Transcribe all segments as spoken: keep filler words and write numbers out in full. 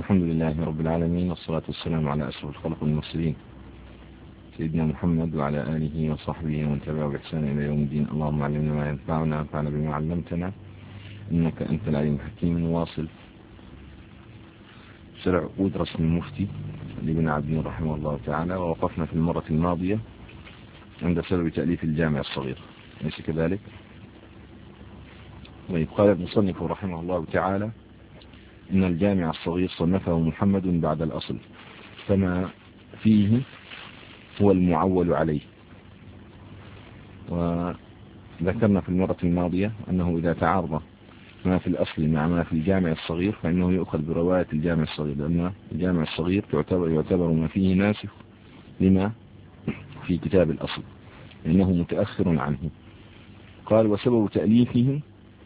الحمد لله رب العالمين، والصلاة والسلام على أشرف الخلق والمرسلين سيدنا محمد وعلى آله وصحبه ومن تبعه بإحسان إلى يوم الدين. اللهم علمنا ما ينفعنا وانفعنا بما علمتنا إنك أنت العليم الحكيم. نواصل شرع عقود رسم المفتي لابن عبدين رحمه الله تعالى، ووقفنا في المرة الماضية عند سبب تأليف الجامع الصغير، ليس كذلك؟ وقال المصنف رحمه الله تعالى إن الجامع الصغير صنفه محمد بعد الأصل، فما فيه هو المعول عليه. وذكرنا في المرة الماضية أنه إذا تعارض ما في الأصل مع ما في الجامع الصغير فإنه يؤخذ برواية الجامع الصغير، لأن الجامع الصغير يعتبر, يعتبر ما فيه ناسخ لما في كتاب الأصل لأنه متأخر عنه. قال وسبب تأليفه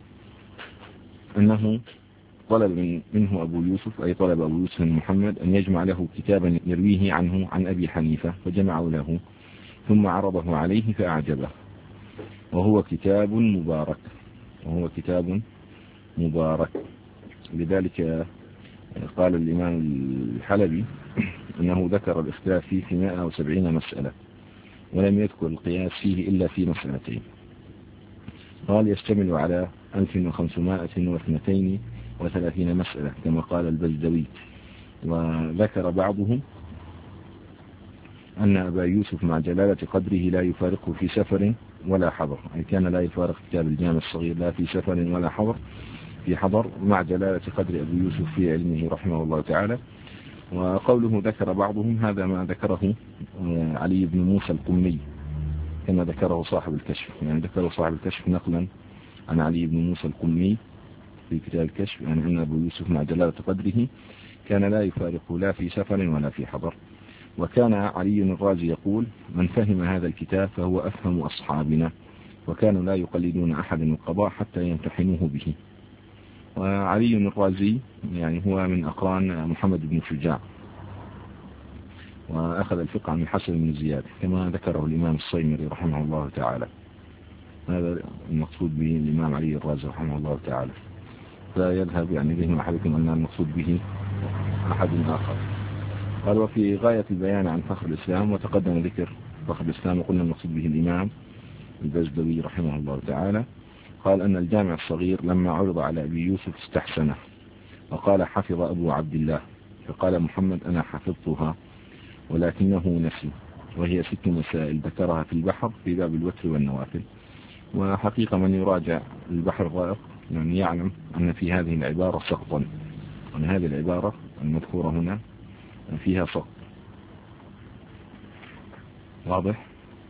أنه طلب منه أبو يوسف، أي طلب أبو يوسف محمد أن يجمع له كتابا يرويه عنه عن أبي حنيفة، فجمعوا له ثم عرضه عليه فأعجبه، وهو كتاب مبارك وهو كتاب مبارك لذلك قال الإمام الحلبي أنه ذكر الاختلاف فيه في مائة وسبعين مسألة، ولم يذكر القياس فيه إلا في مسألتين. قال يشتمل على ألف وخمسمائة واثنتين وثلاثين مسألة كما قال البزدوي. وذكر بعضهم أن أبا يوسف مع جلالة قدره لا يفارقه في سفر ولا حضر، أي كان لا يفارق كتاب الجامع الصغير لا في سفر ولا حضر في حضر مع جلالة قدر أبي يوسف في علمه رحمه الله تعالى. وقوله ذكر بعضهم هذا ما ذكره علي بن موسى القمي كما ذكره صاحب الكشف، يعني ذكره صاحب الكشف نقلا عن علي بن موسى القمي في كتاب الكشف، يعني أن أبو يوسف مع جلالة قدره كان لا يفارقه لا في سفر ولا في حضر. وكان علي الرازي يقول من فهم هذا الكتاب فهو أفهم أصحابنا، وكانوا لا يقلدون أحد القضاء حتى يمتحنوه به. وعلي الرازي يعني هو من أقران محمد بن شجاع، وأخذ الفقه عن الحسن بن زياد كما ذكره الإمام الصيمري رحمه الله تعالى. هذا المقصود به الإمام علي الرازي رحمه الله تعالى، لا يذهب يعني ذهن أحدكم أن المقصود به أحد آخر. قال وفي غاية البيان عن فخر الإسلام، وتقدم ذكر فخر الإسلام وقلنا المقصود به الإمام البزدوي رحمه الله تعالى. قال أن الجامع الصغير لما عرض على أبي يوسف استحسنه وقال حفظ أبو عبد الله، فقال محمد أنا حفظتها ولكنه نسي، وهي ست مسائل ذكرها في البحر في باب الوتر والنوافل. وحقيقة من يراجع البحر الرائق يعني يعلم أن في هذه العبارة سقطا، أن هذه العبارة المذكورة هنا فيها سقط واضح،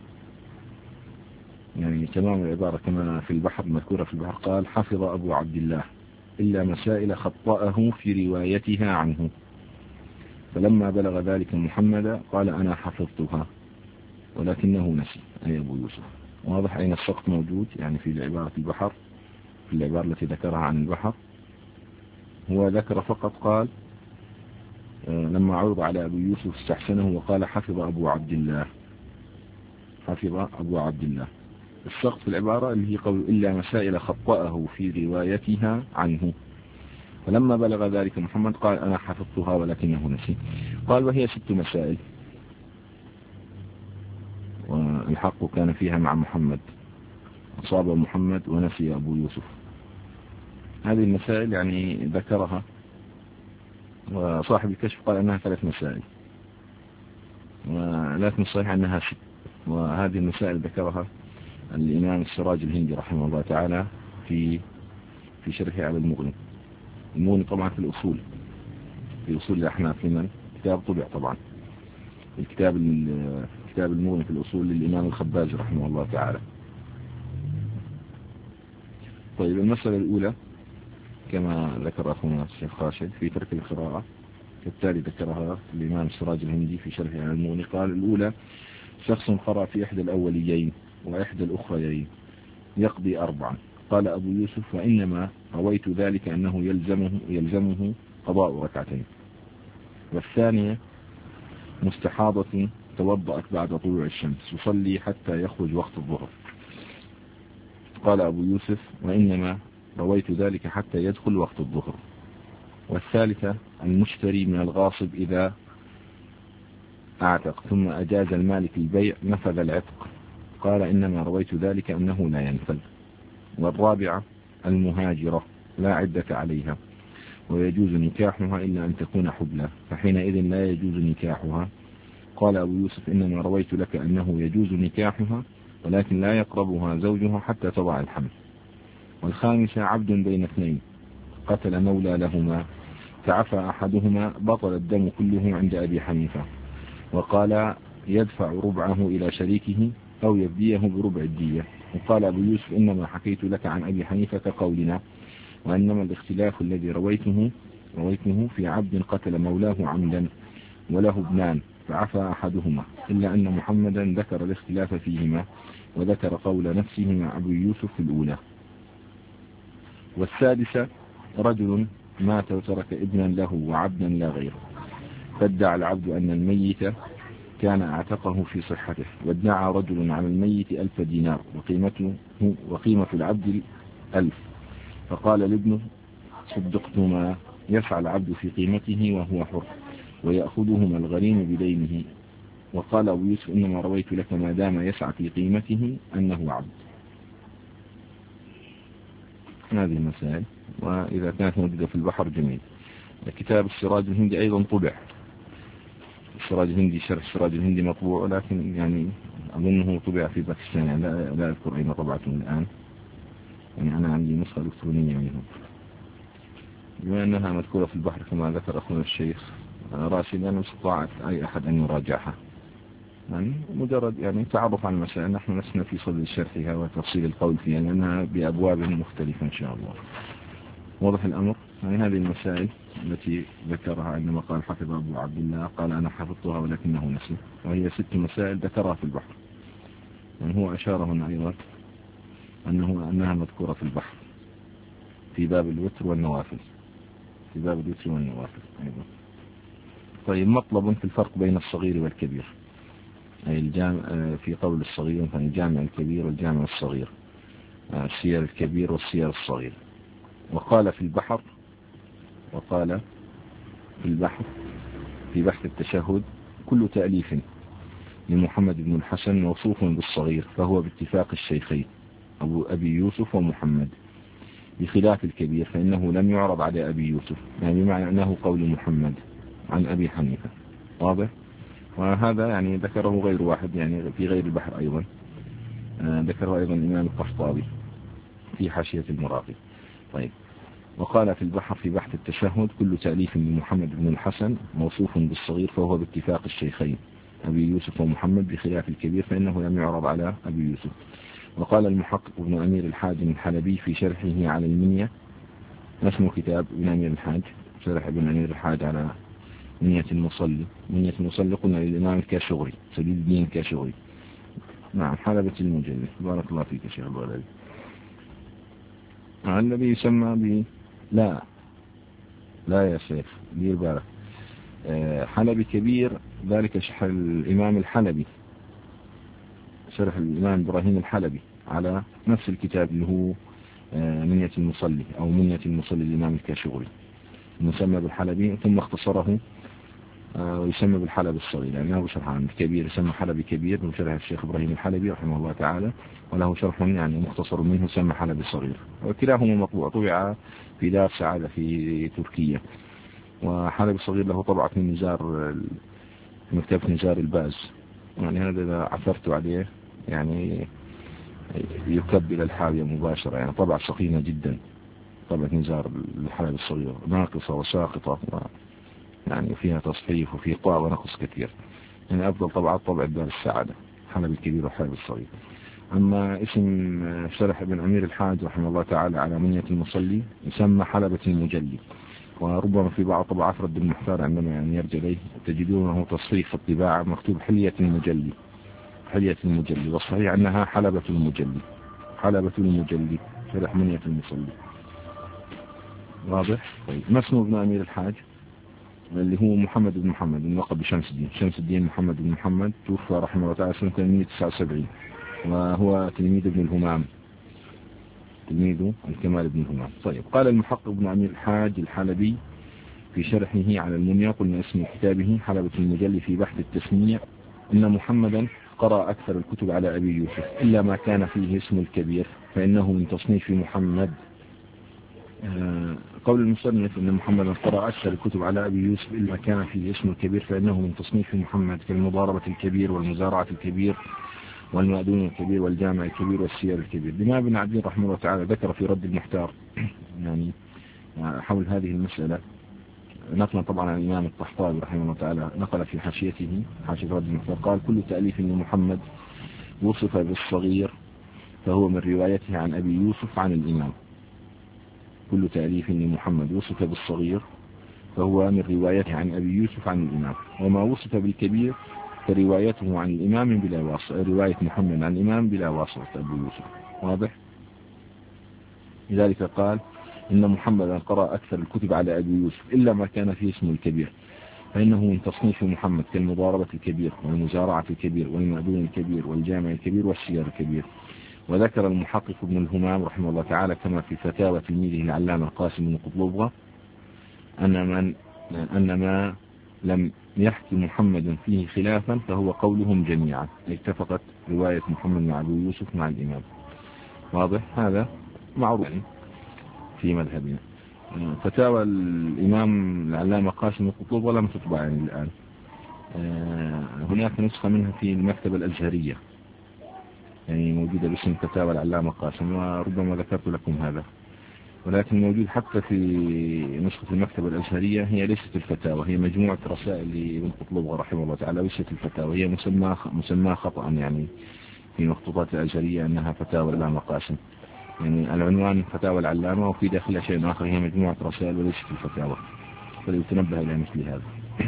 يعني تمام العبارة كما في البحر المذكورة في البحر. قال حفظ أبو عبد الله إلا مسائل خطأه في روايتها عنه، فلما بلغ ذلك محمد قال أنا حفظتها ولكنه نسي، أي أبو يوسف. واضح أين السقط موجود، يعني في العبارة البحر، في العبارة التي ذكرها عن البحر هو ذكر فقط قال لما عرض على أبو يوسف استحسنه وقال حفظ أبو عبد الله، حفظ أبو عبد الله. السقط في العبارة اللي هي قول إلا مسائل خطأه في روايتها عنه، فلما بلغ ذلك محمد قال أنا حفظتها ولكنه نسي. قال وهي ست مسائل، والحق كان فيها مع محمد، أصاب محمد ونسي أبو يوسف. هذه المسائل يعني ذكرها، وصاحب الكشف قال أنها ثلاث مسائل، ولكن الصحيح أنها ست. وهذه المسائل ذكرها الإمام السراج الهندي رحمه الله تعالى في في شرحه على المغني. المغني طبعا في الأصول، في أصول الأحناف لمن كتاب طبع طبعا، الكتاب الكتاب المغني في الأصول للإمام الخباز رحمه الله تعالى. طيب المسألة الأولى كما ذكر أخونا الشيخ خاشد في ترك القراءة، كالتالي ذكرها الإمام السراج الهندي في شرحه على المغني. قال الأولى شخص قرأ في إحدى الأوليين وإحدى الأخريين يقضي أربعا. قال أبو يوسف وإنما رويت ذلك أنه يلزمه, يلزمه قضاء ركعتين. والثانية مستحاضة توضأت بعد طلوع الشمس يصلي حتى يخرج وقت الظهر. قال أبو يوسف وإنما رويت ذلك حتى يدخل وقت الظهر. والثالثة المشتري من الغاصب إذا أعتق ثم أجاز المالك البيع نفذ العتق، قال إنما رويت ذلك أنه لا ينفذ. والرابعة المهاجرة لا عدة عليها ويجوز نكاحها إلا أن تكون حبلى، فحينئذ لا يجوز نكاحها. قال أبو يوسف إنما رويت لك أنه يجوز نكاحها ولكن لا يقربها زوجها حتى تضع الحمل. والخامسة عبد بين اثنين قتل مولى لهما فعفى أحدهما بطل الدم كله عند أبي حنيفة، وقال يدفع ربعه إلى شريكه أو يفديه بربع الدية. وقال أبو يوسف إنما حكيت لك عن أبي حنيفة كقولنا، وإنما الاختلاف الذي رويته رويته في عبد قتل مولاه عمدا وله ابنان فعفى أحدهما، إلا أن محمدا ذكر الاختلاف فيهما وذكر قول نفسه مع أبو يوسف في الأولى. والسادسة رجل مات وترك ابنا له وعبدا لا غيره، فادعى العبد أن الميت كان اعتقه في صحته، وادعى رجل على الميت ألف دينار وقيمته وقيمة العبد ألف، فقال لابنه صدقتما، يفعل العبد في قيمته وهو حر ويأخذهما الغريم بدينه. وقال أبو يوسف إنما رويت لك ما دام يسعى في قيمته أنه عبد. هذه المسائل، وإذا كانت موجودة في البحر جميل. كتاب السراج الهندي أيضا طبع، السراج الهندي شرح السراج الهندي مطبوع، لكن يعني أظنه طبع في باكستان، يعني لا, لا أذكر أين طبعته الآن، يعني أنا عندي نسخة إلكترونية منه. بما أنها مذكورة في البحر كما ذكر أخونا الشيخ راشد، أنا استطاعت أي أحد أن يراجعها، يعني مجرد يعني تعرف عن المسائل، نحن لسنا في صدد شرحها وتفصيل القول فيها لأنها بأبواب مختلفة إن شاء الله. واضح الأمر. يعني هذه المسائل التي ذكرها عندما قال حفظ أبو عبد الله قال أنا حفظتها ولكنه نسي، وهي ست مسائل ذكرها في البحر، يعني هو أشارهن أيضا أنه أنها مذكورة في البحر في باب الوتر والنوافل، في باب الوتر والنوافل أيضا. طيب، مطلب في الفرق بين الصغير والكبير، أي الجامع في قول الصغير فالجامع الكبير والجامع الصغير، السير الكبير والسير الصغير. وقال في البحر وقال في البحر في بحث التشهد كل تأليف لمحمد بن الحسن موصوف بالصغير فهو باتفاق الشيخين أبو أبي يوسف ومحمد، بخلاف الكبير فإنه لم يعرض على أبي يوسف، يعني بمعنى أنه قول محمد عن أبي حنيفة. واضح. وهذا يعني ذكره غير واحد، يعني في غير البحر أيضا آه ذكره أيضا الإمام القحطابي في حاشية المراقي. طيب، وقال في البحر في بحث التشهد كل تأليف من محمد بن الحسن موصوف بالصغير فهو باتفاق الشيخين أبي يوسف ومحمد، بخلاف الكبير فإنه لم يعرض على أبي يوسف. وقال المحقق ابن أمير الحاج الحلبي في شرحه على المنية، اسمه كتاب ابن أمير الحاج، شرح ابن أمير الحاج على منية المصلي. منية المصلي قلنا للإمام الكاشغري سبيل الدين الكاشغري، نعم، حلبة المجلد. بارك الله فيك يا شيخ الولد. الذي يسمى ب لا لا يا شيخ دير بالك، حلبي كبير ذلك شرح الإمام الحلبي، شرح الإمام إبراهيم الحلبي على نفس الكتاب اللي هو منية المصلي أو منية المصلي الإمام الكاشغري، مسمى بالحلبي ثم اختصره ويسمى بالحلب الصغير، لأنه يعني شرح عن الكبير يسمى حلبي كبير من شرح الشيخ إبراهيم الحلبي رحمه الله تعالى، وله شرح يعني مختصر منه يسمى حلبي الصغير، وكلاهما مطبوع طبع في دار سعادة في تركيا. وحلبي الصغير له طبعة من نزار مكتبة نزار الباز، يعني هذا إذا عثرت عليه يعني يكب إلى الحاوية مباشرة، يعني طبعة سخينة جدا، طبعة نزار الحلبي الصغير ناقصة وساقطة، يعني فيها تصحيف وفي قاع ونقص كثير، يعني أفضل طبعات طبع دار السعادة حلبي الكبير وحلبي الصغير. أما اسم شرح ابن أمير الحاج رحمه الله تعالى على منية المصلي يسمى حلبة المجلي، وربما في بعض طبعات رد المحتار عندما يعني يرجع إليه تجدونه تصحيف الطباعة مكتوب حلية المجلي، حلية المجلي، والصحيح أنها حلبة المجلي، حلبة المجلي شرح منية المصلي. واضح. طيب، ما اسمه ابن أمير الحاج؟ اللي هو محمد بن محمد الملقب بشمس الدين، شمس الدين محمد بن محمد، توفى رحمه الله تعالى سنة ثمانمائة وتسعة وسبعين، وهو تلميذ ابن الهمام، تلميذ الكمال بن الهمام. طيب، قال المحقق ابن أمير الحاج الحلبي في شرحه على المنيا قلنا اسم كتابه حلبة المجل في بحث التسمية إن محمدا قرأ أكثر الكتب على أبي يوسف إلا ما كان فيه اسم الكبير فإنه من تصنيف محمد. قول المصنف إن محمدا قرأ أكثر الكتب على أبي يوسف إلا ما كان فيه اسم الكبير فإنه من تصنيف محمد كالمضاربة الكبير والمزارعة الكبير والمأذون الكبير والجامع الكبير والسير الكبير. الإمام ابن عدي رحمه الله تعالى ذكر في رد المحتار يعني حول هذه المسألة نقلا طبعا عن الإمام الطحطاوي رحمه الله تعالى نقل في حاشيته حاشية رد المحتار قال كل تأليف لمحمد وصف بالصغير فهو من روايته عن أبي يوسف عن الإمام. كل تأليف لمحمد وصف بالصغير فهو من روايته عن أبي يوسف عن الإمام وما وصف بالكبير فروايته عن الإمام بلا واسطة رواية محمد عن الإمام بلا واسطة أبو يوسف. واضح؟ لذلك قال إن محمدا قرأ أكثر الكتب على أبي يوسف إلا ما كان فيه اسم الكبير فإنه من تصنيف محمد كالمضاربة الكبير والمزارعة الكبير والمأذون الكبير والجامع الكبير والسير الكبير. وذكر المحقق ابن الهمام رحمه الله تعالى كما في فتاوى تلميذه العلامة القاسم بن قطلبغة أن من أن ما لم يحكي محمد فيه خلافا فهو قولهم جميعا اتفقت رواية محمد مع أبو يوسف مع الإمام. واضح؟ هذا معروف في مذهبنا. فتاوى الإمام العلامة قاسم بن قطلبغة لم تطبع يعني الآن. هناك نسخة منها في المكتبة الأزهرية يعني موجودة باسم فتاوى العلامة قاسم وربما ذكرت لكم هذا ولكن موجود حتى في نسخة المكتبة الأزهرية هي ليست الفتاوى هي مجموعة رسائل لابن قطلبغة رحمه الله تعالى ليست الفتاوى هي مسمى مسمى خطأ يعني في مخطوطات الأزهرية أنها فتاوى العلامة قاسم يعني العنوان فتاوى العلامة وفي داخلها شيء آخر هي مجموعة رسائل وليست الفتاوى فليتنبه إلى مثل هذا.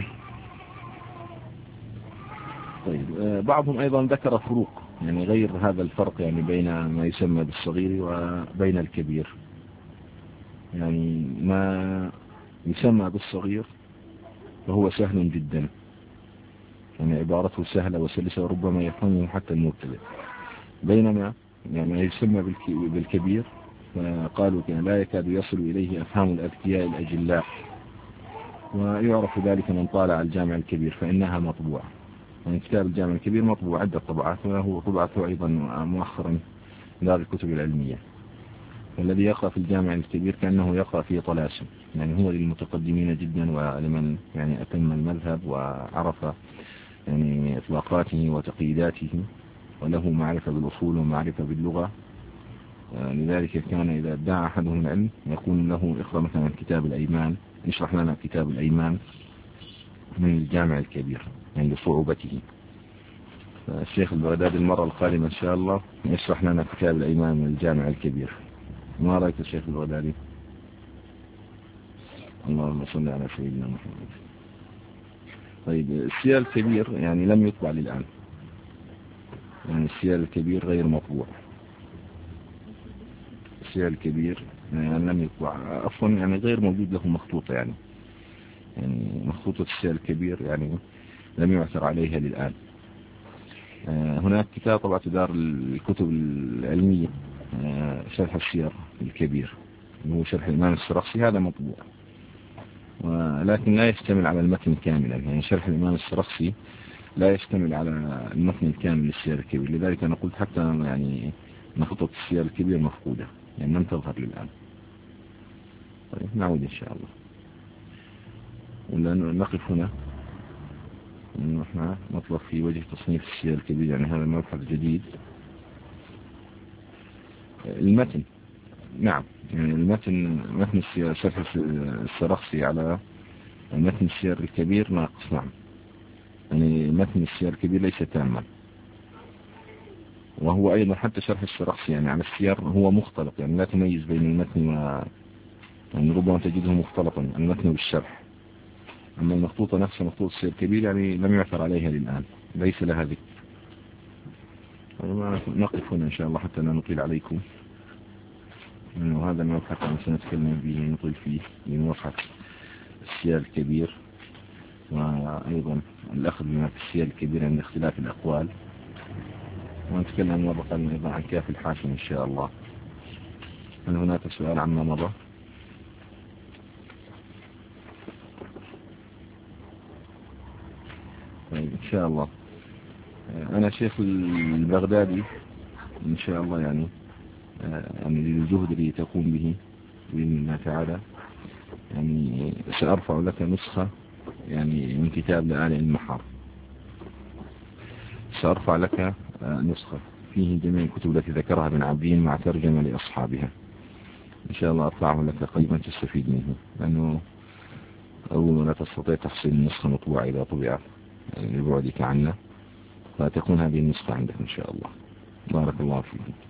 طيب بعضهم أيضا ذكر فروق يعني غير هذا الفرق يعني بين ما يسمى بالصغير وبين الكبير. يعني ما يسمى بالصغير فهو سهل جدا يعني عبارته سهلة وسلسة وربما يفهمه حتى المبتدئ بينما يعني ما يسمى بالكبير فقالوا لا يكاد يصل إليه أفهام الأذكياء الأجلاء ويعرف ذلك من طالع الجامع الكبير فإنها مطبوعة يعني كتاب الجامع الكبير مطبوع عدة طبعات وهو طبعته أيضا مؤخرا دار الكتب العلمية. والذي يقرأ في الجامع الكبير كأنه يقرأ في طلاسم يعني هو للمتقدمين جدا ولمن يعني أتم المذهب وعرف يعني إطلاقاته وتقييداته وله معرفة بالأصول ومعرفة باللغة. لذلك كان إذا ادعى أحدهم العلم يكون له اقرأ مثلا كتاب الأيمان يشرح لنا كتاب الأيمان من الجامع الكبير يعني لصعوبته. الشيخ البغدادي المرة القادمة إن شاء الله يشرح لنا كتاب الأيمان من الجامع الكبير. ما رأيك الشيخ البغدادي؟ اللهم صل على سيدنا محمد. طيب السير الكبير يعني لم يطبع للآن يعني السير الكبير غير مطبوع السير الكبير يعني لم يطبع أصلا يعني غير موجود له مخطوطة يعني يعني مخطوطة السير الكبير يعني لم يعثر عليها للآن. هناك كتاب طبعة دار الكتب العلمية شرح السير الكبير هو شرح الإمام السرخسي هذا مطبوع ولكن لا يشتمل على المتن كاملا يعني شرح الإمام السرخسي لا يشتمل على المتن الكامل للسير الكبير. لذلك أنا قلت حتى يعني مخطوطة السير الكبير مفقودة يعني لم تظهر للآن. طيب نعود إن شاء الله ونقف هنا نحن نطلق في وجه تصنيف السير الكبير يعني هذا المبحث جديد. المتن نعم يعني المتن متن شرح السرخسي على متن السير الكبير ناقص نعم يعني متن السير الكبير ليس تاما وهو أيضا حتى شرح السرخسي يعني على السير هو مختلط يعني لا تميز بين المتن و يعني ربما تجده مختلطا المتن بالشرح. أما المخطوطة نفسها مخطوطة السير الكبير يعني لم يعثر عليها للآن ليس لها ذكر. نقف هنا إن شاء الله حتى لا نطيل عليكم وهذا المبحث الذي سنتكلم به نطيل فيه لمبحث السير الكبير وأيضا الأخذ بما في السير الكبير عند اختلاف الأقوال ونتكلم مرة قادمة أيضا عن كاف الحاشم إن شاء الله. هل هناك سؤال عما مضى؟ طيب إن شاء الله. أنا شيخ البغدادي إن شاء الله يعني يعني للجهد الذي تقوم به بإذن الله تعالى يعني سأرفع لك نسخة يعني من كتاب لآل المحار. سأرفع لك نسخة فيه جميع الكتب التي ذكرها ابن عابدين مع ترجمة لأصحابها. إن شاء الله أرفعه لك قريبا تستفيد منه، لأنه أول لا تستطيع تحصيل النسخة مطبوعة إذا طبعت يعني لبعدك عنا، فتكون هذه النسخة عندك إن شاء الله. بارك الله فيك.